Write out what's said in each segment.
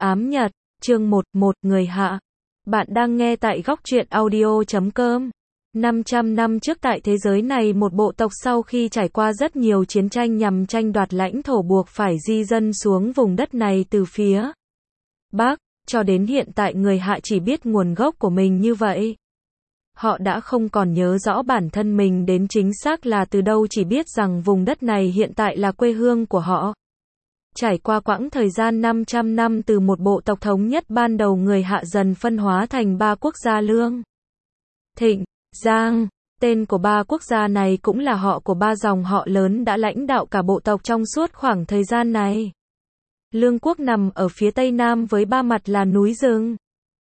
Ám Nhật, chương 11, người Hạ. Bạn đang nghe tại góc truyện audio.com. 500 năm trước tại thế giới này, một bộ tộc sau khi trải qua rất nhiều chiến tranh nhằm tranh đoạt lãnh thổ buộc phải di dân xuống vùng đất này từ phía Bắc. Cho đến hiện tại người Hạ chỉ biết nguồn gốc của mình như vậy. Họ đã không còn nhớ rõ bản thân mình đến chính xác là từ đâu, chỉ biết rằng vùng đất này hiện tại là quê hương của họ. Trải qua quãng thời gian 500 năm từ một bộ tộc thống nhất ban đầu, người Hạ dần phân hóa thành 3 quốc gia Lương, Thịnh, Giang. Tên của 3 quốc gia này cũng là họ của 3 dòng họ lớn đã lãnh đạo cả bộ tộc trong suốt khoảng thời gian này. Lương quốc nằm ở phía tây nam với 3 mặt là núi rừng.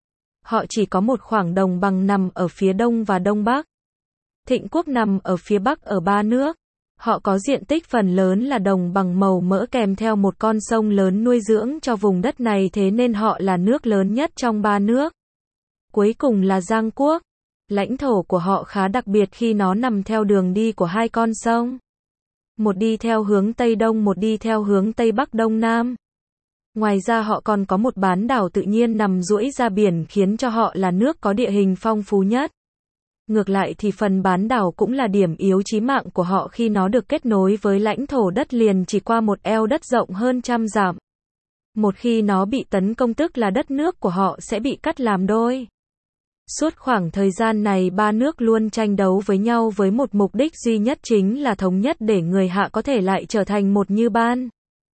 Họ chỉ có một khoảng đồng bằng nằm ở phía đông và đông bắc. Thịnh quốc nằm ở phía bắc ở 3 nước. Họ có diện tích phần lớn là đồng bằng màu mỡ kèm theo một con sông lớn nuôi dưỡng cho vùng đất này, thế nên họ là nước lớn nhất trong 3 nước. Cuối cùng là Giang quốc. Lãnh thổ của họ khá đặc biệt khi nó nằm theo đường đi của 2 con sông. Một đi theo hướng Tây Đông, một đi theo hướng Tây Bắc Đông Nam. Ngoài ra họ còn có một bán đảo tự nhiên nằm duỗi ra biển, khiến cho họ là nước có địa hình phong phú nhất. Ngược lại thì phần bán đảo cũng là điểm yếu chí mạng của họ khi nó được kết nối với lãnh thổ đất liền chỉ qua một eo đất rộng hơn trăm dặm. Một khi nó bị tấn công tức là đất nước của họ sẽ bị cắt làm đôi. Suốt khoảng thời gian này 3 nước luôn tranh đấu với nhau với một mục đích duy nhất, chính là thống nhất để người Hạ có thể lại trở thành một như ban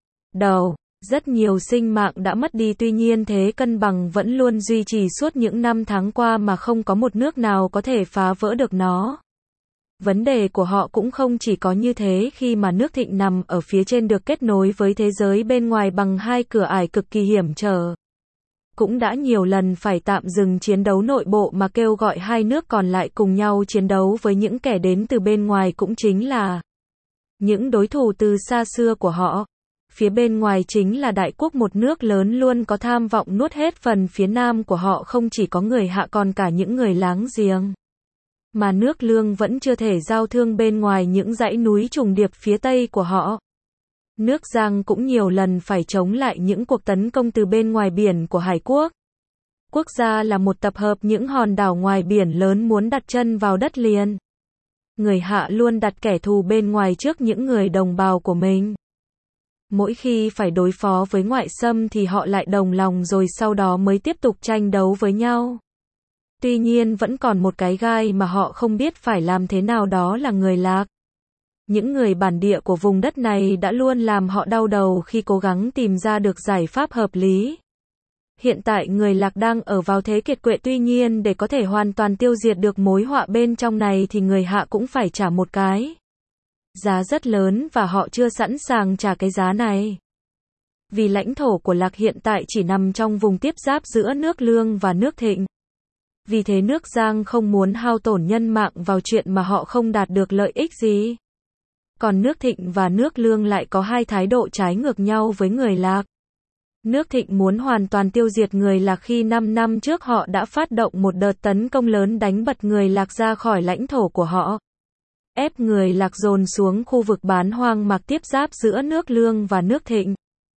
đầu. Rất nhiều sinh mạng đã mất đi, tuy nhiên thế cân bằng vẫn luôn duy trì suốt những năm tháng qua mà không có một nước nào có thể phá vỡ được nó. Vấn đề của họ cũng không chỉ có như thế, khi mà nước Thịnh nằm ở phía trên được kết nối với thế giới bên ngoài bằng 2 cửa ải cực kỳ hiểm trở. Cũng đã nhiều lần phải tạm dừng chiến đấu nội bộ mà kêu gọi 2 nước còn lại cùng nhau chiến đấu với những kẻ đến từ bên ngoài, cũng chính là những đối thủ từ xa xưa của họ. Phía bên ngoài chính là Đại quốc, một nước lớn luôn có tham vọng nuốt hết phần phía nam của họ, không chỉ có người Hạ còn cả những người láng giềng. Mà nước Lương vẫn chưa thể giao thương bên ngoài những dãy núi trùng điệp phía tây của họ. Nước Giang cũng nhiều lần phải chống lại những cuộc tấn công từ bên ngoài biển của Hải quốc. Quốc gia là một tập hợp những hòn đảo ngoài biển lớn muốn đặt chân vào đất liền. Người Hạ luôn đặt kẻ thù bên ngoài trước những người đồng bào của mình. Mỗi khi phải đối phó với ngoại xâm thì họ lại đồng lòng rồi sau đó mới tiếp tục tranh đấu với nhau. Tuy nhiên vẫn còn một cái gai mà họ không biết phải làm thế nào, đó là người Lạc. Những người bản địa của vùng đất này đã luôn làm họ đau đầu khi cố gắng tìm ra được giải pháp hợp lý. Hiện tại người Lạc đang ở vào thế kiệt quệ, tuy nhiên để có thể hoàn toàn tiêu diệt được mối họa bên trong này thì người Hạ cũng phải trả một cái giá rất lớn, và họ chưa sẵn sàng trả cái giá này. Vì lãnh thổ của Lạc hiện tại chỉ nằm trong vùng tiếp giáp giữa nước Lương và nước Thịnh. Vì thế nước Giang không muốn hao tổn nhân mạng vào chuyện mà họ không đạt được lợi ích gì. Còn nước Thịnh và nước Lương lại có 2 thái độ trái ngược nhau với người Lạc. Nước Thịnh muốn hoàn toàn tiêu diệt người Lạc khi 5 năm trước họ đã phát động một đợt tấn công lớn đánh bật người Lạc ra khỏi lãnh thổ của họ. Ép người Lạc dồn xuống khu vực bán hoang mạc tiếp giáp giữa nước Lương và nước Thịnh.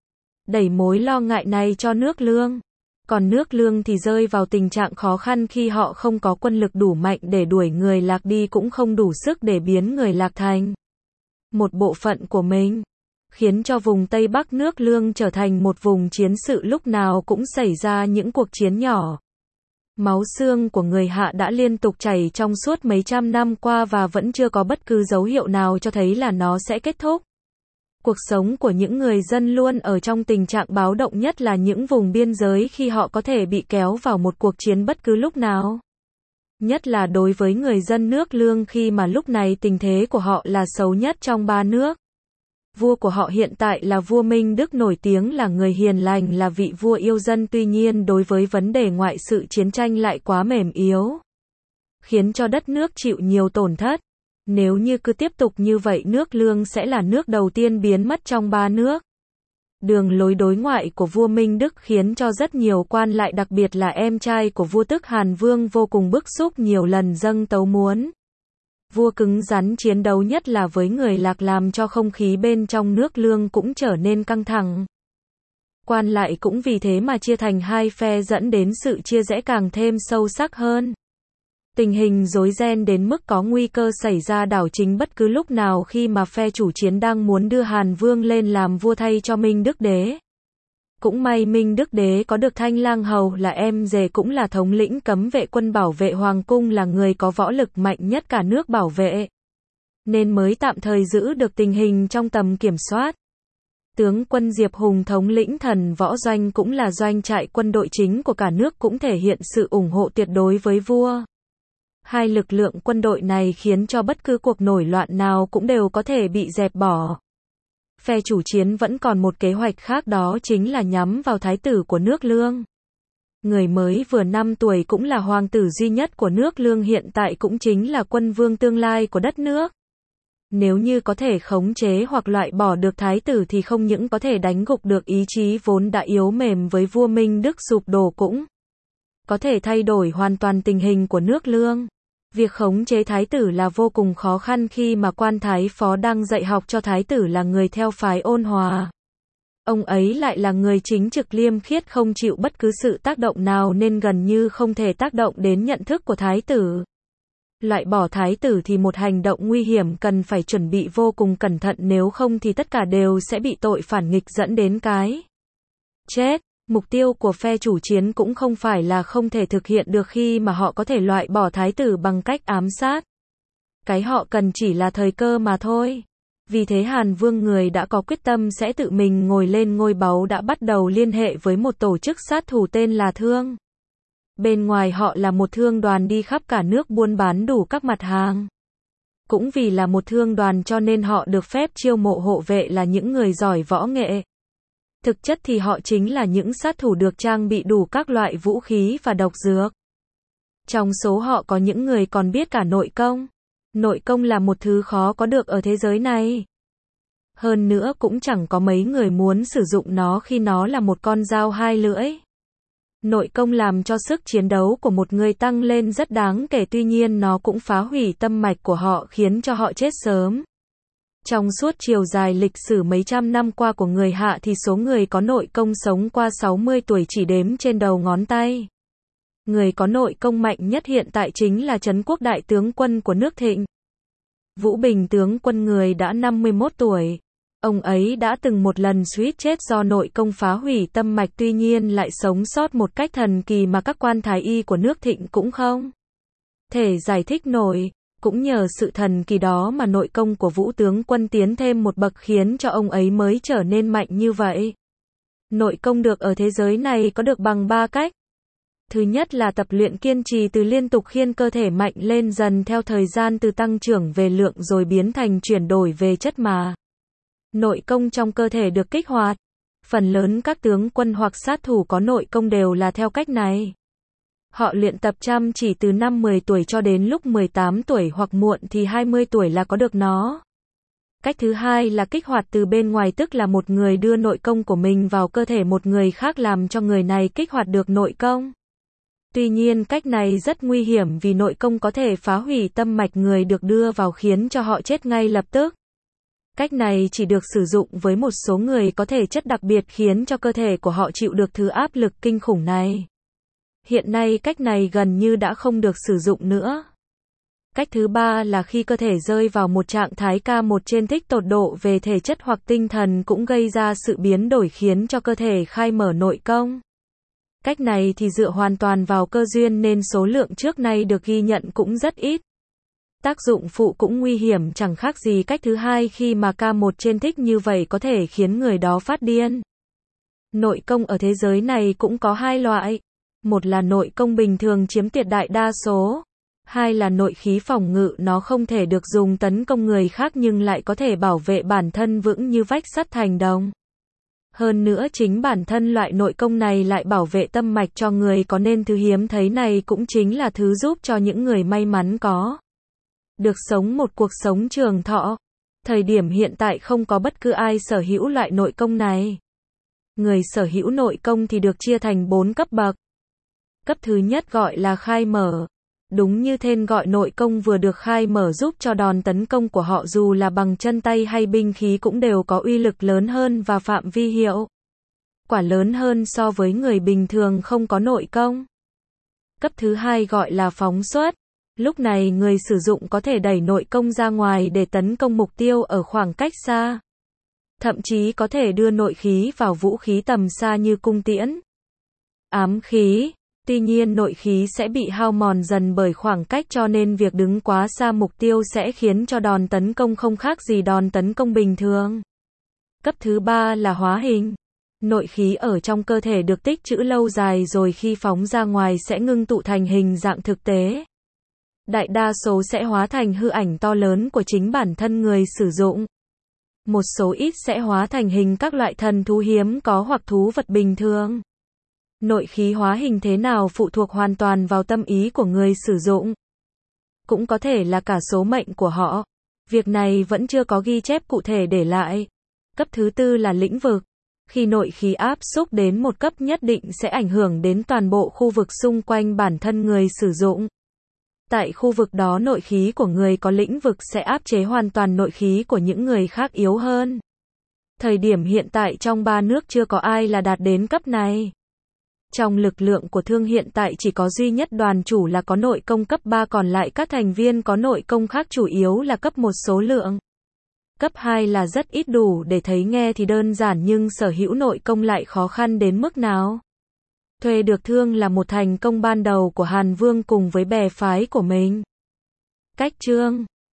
Đẩy mối lo ngại này cho nước Lương. Còn nước Lương thì rơi vào tình trạng khó khăn khi họ không có quân lực đủ mạnh để đuổi người Lạc đi, cũng không đủ sức để biến người Lạc thành một bộ phận của mình. Khiến cho vùng Tây Bắc nước Lương trở thành một vùng chiến sự, lúc nào cũng xảy ra những cuộc chiến nhỏ. Máu xương của người Hạ đã liên tục chảy trong suốt mấy trăm năm qua và vẫn chưa có bất cứ dấu hiệu nào cho thấy là nó sẽ kết thúc. Cuộc sống của những người dân luôn ở trong tình trạng báo động, nhất là những vùng biên giới, khi họ có thể bị kéo vào một cuộc chiến bất cứ lúc nào. Nhất là đối với người dân nước Lương, khi mà lúc này tình thế của họ là xấu nhất trong 3 nước. Vua của họ hiện tại là vua Minh Đức, nổi tiếng là người hiền lành, là vị vua yêu dân, tuy nhiên đối với vấn đề ngoại sự chiến tranh lại quá mềm yếu, khiến cho đất nước chịu nhiều tổn thất. Nếu như cứ tiếp tục như vậy, nước Lương sẽ là nước đầu tiên biến mất trong 3 nước. Đường lối đối ngoại của vua Minh Đức khiến cho rất nhiều quan lại, đặc biệt là em trai của vua tức Hàn Vương, vô cùng bức xúc, nhiều lần dâng tấu muốn vua cứng rắn chiến đấu, nhất là với người Lạc, làm cho không khí bên trong nước Lương cũng trở nên căng thẳng. Quan lại cũng vì thế mà chia thành hai phe dẫn đến sự chia rẽ càng thêm sâu sắc hơn. Tình hình rối ren đến mức có nguy cơ xảy ra đảo chính bất cứ lúc nào khi mà phe chủ chiến đang muốn đưa Hàn Vương lên làm vua thay cho Minh Đức Đế. Cũng may Minh Đức Đế có được Thanh Lang Hầu là em rể cũng là thống lĩnh cấm vệ quân bảo vệ Hoàng cung, là người có võ lực mạnh nhất cả nước bảo vệ, nên mới tạm thời giữ được tình hình trong tầm kiểm soát. Tướng quân Diệp Hùng thống lĩnh Thần Võ Doanh cũng là doanh trại quân đội chính của cả nước, cũng thể hiện sự ủng hộ tuyệt đối với vua. Hai lực lượng quân đội này khiến cho bất cứ cuộc nổi loạn nào cũng đều có thể bị dẹp bỏ. Phe chủ chiến vẫn còn một kế hoạch khác, đó chính là nhắm vào thái tử của nước Lương. Người mới vừa 5 tuổi cũng là hoàng tử duy nhất của nước Lương, hiện tại cũng chính là quân vương tương lai của đất nước. Nếu như có thể khống chế hoặc loại bỏ được thái tử thì không những có thể đánh gục được ý chí vốn đã yếu mềm với vua Minh Đức sụp đổ, cũng có thể thay đổi hoàn toàn tình hình của nước Lương. Việc khống chế thái tử là vô cùng khó khăn khi mà quan thái phó đang dạy học cho thái tử là người theo phái Ôn Hòa. Ông ấy lại là người chính trực liêm khiết, không chịu bất cứ sự tác động nào nên gần như không thể tác động đến nhận thức của thái tử. Loại bỏ thái tử thì một hành động nguy hiểm, cần phải chuẩn bị vô cùng cẩn thận, nếu không thì tất cả đều sẽ bị tội phản nghịch dẫn đến cái chết. Mục tiêu của phe chủ chiến cũng không phải là không thể thực hiện được khi mà họ có thể loại bỏ thái tử bằng cách ám sát. Cái họ cần chỉ là thời cơ mà thôi. Vì thế Hàn Vương, người đã có quyết tâm sẽ tự mình ngồi lên ngôi báu, đã bắt đầu liên hệ với một tổ chức sát thủ tên là Thương. Bên ngoài họ là một thương đoàn đi khắp cả nước buôn bán đủ các mặt hàng. Cũng vì là một thương đoàn cho nên họ được phép chiêu mộ hộ vệ là những người giỏi võ nghệ. Thực chất thì họ chính là những sát thủ được trang bị đủ các loại vũ khí và độc dược. Trong số họ có những người còn biết cả nội công. Nội công là một thứ khó có được ở thế giới này. Hơn nữa cũng chẳng có mấy người muốn sử dụng nó khi nó là một con dao hai lưỡi. Nội công làm cho sức chiến đấu của một người tăng lên rất đáng kể, tuy nhiên nó cũng phá hủy tâm mạch của họ, khiến cho họ chết sớm. Trong suốt chiều dài lịch sử mấy trăm năm qua của người Hạ thì số người có nội công sống qua 60 tuổi chỉ đếm trên đầu ngón tay. Người có nội công mạnh nhất hiện tại chính là Trấn Quốc đại tướng quân của nước Thịnh. Vũ Bình tướng quân, người đã 51 tuổi. Ông ấy đã từng một lần suýt chết do nội công phá hủy tâm mạch, tuy nhiên lại sống sót một cách thần kỳ mà các quan thái y của nước Thịnh cũng không thể giải thích nổi. Cũng nhờ sự thần kỳ đó mà nội công của Vũ tướng quân tiến thêm một bậc, khiến cho ông ấy mới trở nên mạnh như vậy. Nội công được ở thế giới này có được bằng 3 cách. Thứ nhất là tập luyện kiên trì, từ liên tục khiến cơ thể mạnh lên dần theo thời gian, từ tăng trưởng về lượng rồi biến thành chuyển đổi về chất mà nội công trong cơ thể được kích hoạt. Phần lớn các tướng quân hoặc sát thủ có nội công đều là theo cách này. Họ luyện tập chăm chỉ từ năm 10 tuổi cho đến lúc 18 tuổi hoặc muộn thì 20 tuổi là có được nó. Cách thứ hai là kích hoạt từ bên ngoài, tức là một người đưa nội công của mình vào cơ thể một người khác làm cho người này kích hoạt được nội công. Tuy nhiên cách này rất nguy hiểm vì nội công có thể phá hủy tâm mạch người được đưa vào, khiến cho họ chết ngay lập tức. Cách này chỉ được sử dụng với một số người có thể chất đặc biệt khiến cho cơ thể của họ chịu được thứ áp lực kinh khủng này. Hiện nay cách này gần như đã không được sử dụng nữa. Cách thứ ba là khi cơ thể rơi vào một trạng thái K1 trên thích tột độ về thể chất hoặc tinh thần, cũng gây ra sự biến đổi khiến cho cơ thể khai mở nội công. Cách này thì dựa hoàn toàn vào cơ duyên nên số lượng trước nay được ghi nhận cũng rất ít. Tác dụng phụ cũng nguy hiểm chẳng khác gì cách thứ hai, khi mà K1 trên thích như vậy có thể khiến người đó phát điên. Nội công ở thế giới này cũng có hai loại. Một là nội công bình thường chiếm tuyệt đại đa số. Hai là nội khí phòng ngự, nó không thể được dùng tấn công người khác nhưng lại có thể bảo vệ bản thân vững như vách sắt thành đồng. Hơn nữa chính bản thân loại nội công này lại bảo vệ tâm mạch cho người có, nên thứ hiếm thấy này cũng chính là thứ giúp cho những người may mắn có được sống một cuộc sống trường thọ. Thời điểm hiện tại không có bất cứ ai sở hữu loại nội công này. Người sở hữu nội công thì được chia thành 4 cấp bậc. Cấp thứ nhất gọi là khai mở. Đúng như tên gọi, nội công vừa được khai mở giúp cho đòn tấn công của họ dù là bằng chân tay hay binh khí cũng đều có uy lực lớn hơn và phạm vi hiệu quả lớn hơn so với người bình thường không có nội công. Cấp thứ hai gọi là phóng xuất. Lúc này người sử dụng có thể đẩy nội công ra ngoài để tấn công mục tiêu ở khoảng cách xa. Thậm chí có thể đưa nội khí vào vũ khí tầm xa như cung tiễn, ám khí. Tuy nhiên nội khí sẽ bị hao mòn dần bởi khoảng cách, cho nên việc đứng quá xa mục tiêu sẽ khiến cho đòn tấn công không khác gì đòn tấn công bình thường. Cấp thứ ba là hóa hình. Nội khí ở trong cơ thể được tích trữ lâu dài rồi khi phóng ra ngoài sẽ ngưng tụ thành hình dạng thực tế. Đại đa số sẽ hóa thành hư ảnh to lớn của chính bản thân người sử dụng. Một số ít sẽ hóa thành hình các loại thần thú hiếm có hoặc thú vật bình thường. Nội khí hóa hình thế nào phụ thuộc hoàn toàn vào tâm ý của người sử dụng. Cũng có thể là cả số mệnh của họ. Việc này vẫn chưa có ghi chép cụ thể để lại. Cấp thứ tư là lĩnh vực. Khi nội khí áp xúc đến một cấp nhất định sẽ ảnh hưởng đến toàn bộ khu vực xung quanh bản thân người sử dụng. Tại khu vực đó nội khí của người có lĩnh vực sẽ áp chế hoàn toàn nội khí của những người khác yếu hơn. Thời điểm hiện tại trong ba nước chưa có ai là đạt đến cấp này. Trong lực lượng của Thương hiện tại chỉ có duy nhất đoàn chủ là có nội công cấp 3, còn lại các thành viên có nội công khác chủ yếu là cấp 1 số lượng. Cấp 2 là rất ít, đủ để thấy nghe thì đơn giản nhưng sở hữu nội công lại khó khăn đến mức nào. Thuê được Thương là một thành công ban đầu của Hàn Vương cùng với bè phái của mình. Cách chương